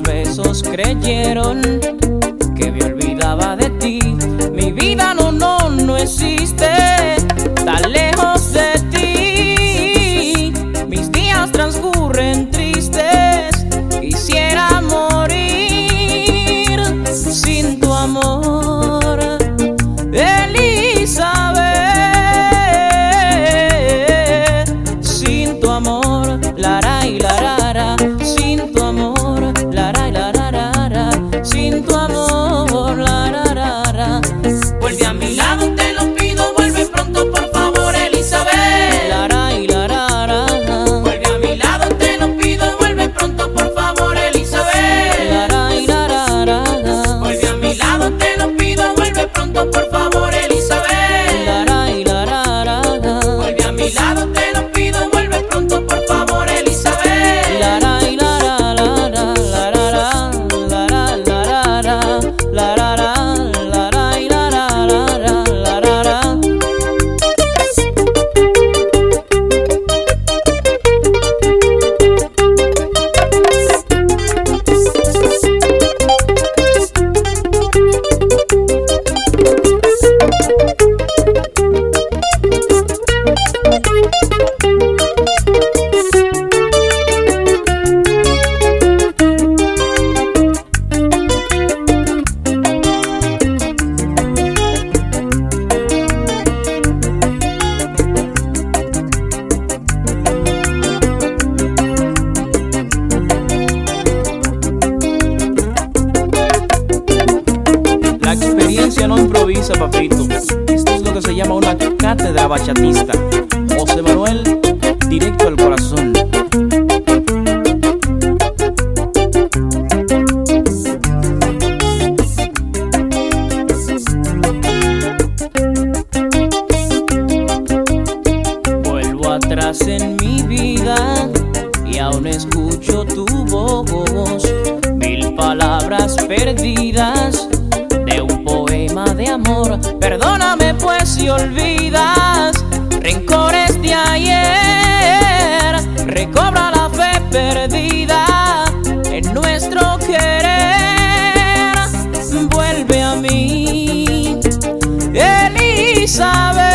besos creyeron que me olvidaba de ti. Mi vida no existe tan lejos de ti. Mis días transcurren tristes, quisiera morir sin tu amor, Elizabeth. Sin tu amor, lara y larara. Sin tu amor, lara y larara. Sin tu amor, larara. Vuelve a mi lado, te lo pido, vuelve pronto, por favor, Elizabeth. Lara y larara. Vuelve a mi lado, te lo pido, vuelve pronto, por favor, Elizabeth. Lara y larara. Vuelve a mi lado, te lo pido, vuelve pronto, por favor, Elizabeth. Lara y larara. Vuelve a mi lado, te lo pido, vuelve pronto, por favor, Elizabeth. Lara y larara, larara, larara, larara, larara, lara y larara, larara. La experiencia no improvisa, papito. Esto es lo que se llama una cátedra bachatista. José Manuel, directo al corazón. Vuelvo atrás en mi vida y aún escucho tu voz. Mil palabras perdidas de un poema de amor. Perdóname pues si olvidas rencores de ayer. Recobra la fe perdida en nuestro querer. Vuelve a mí, Elizabeth.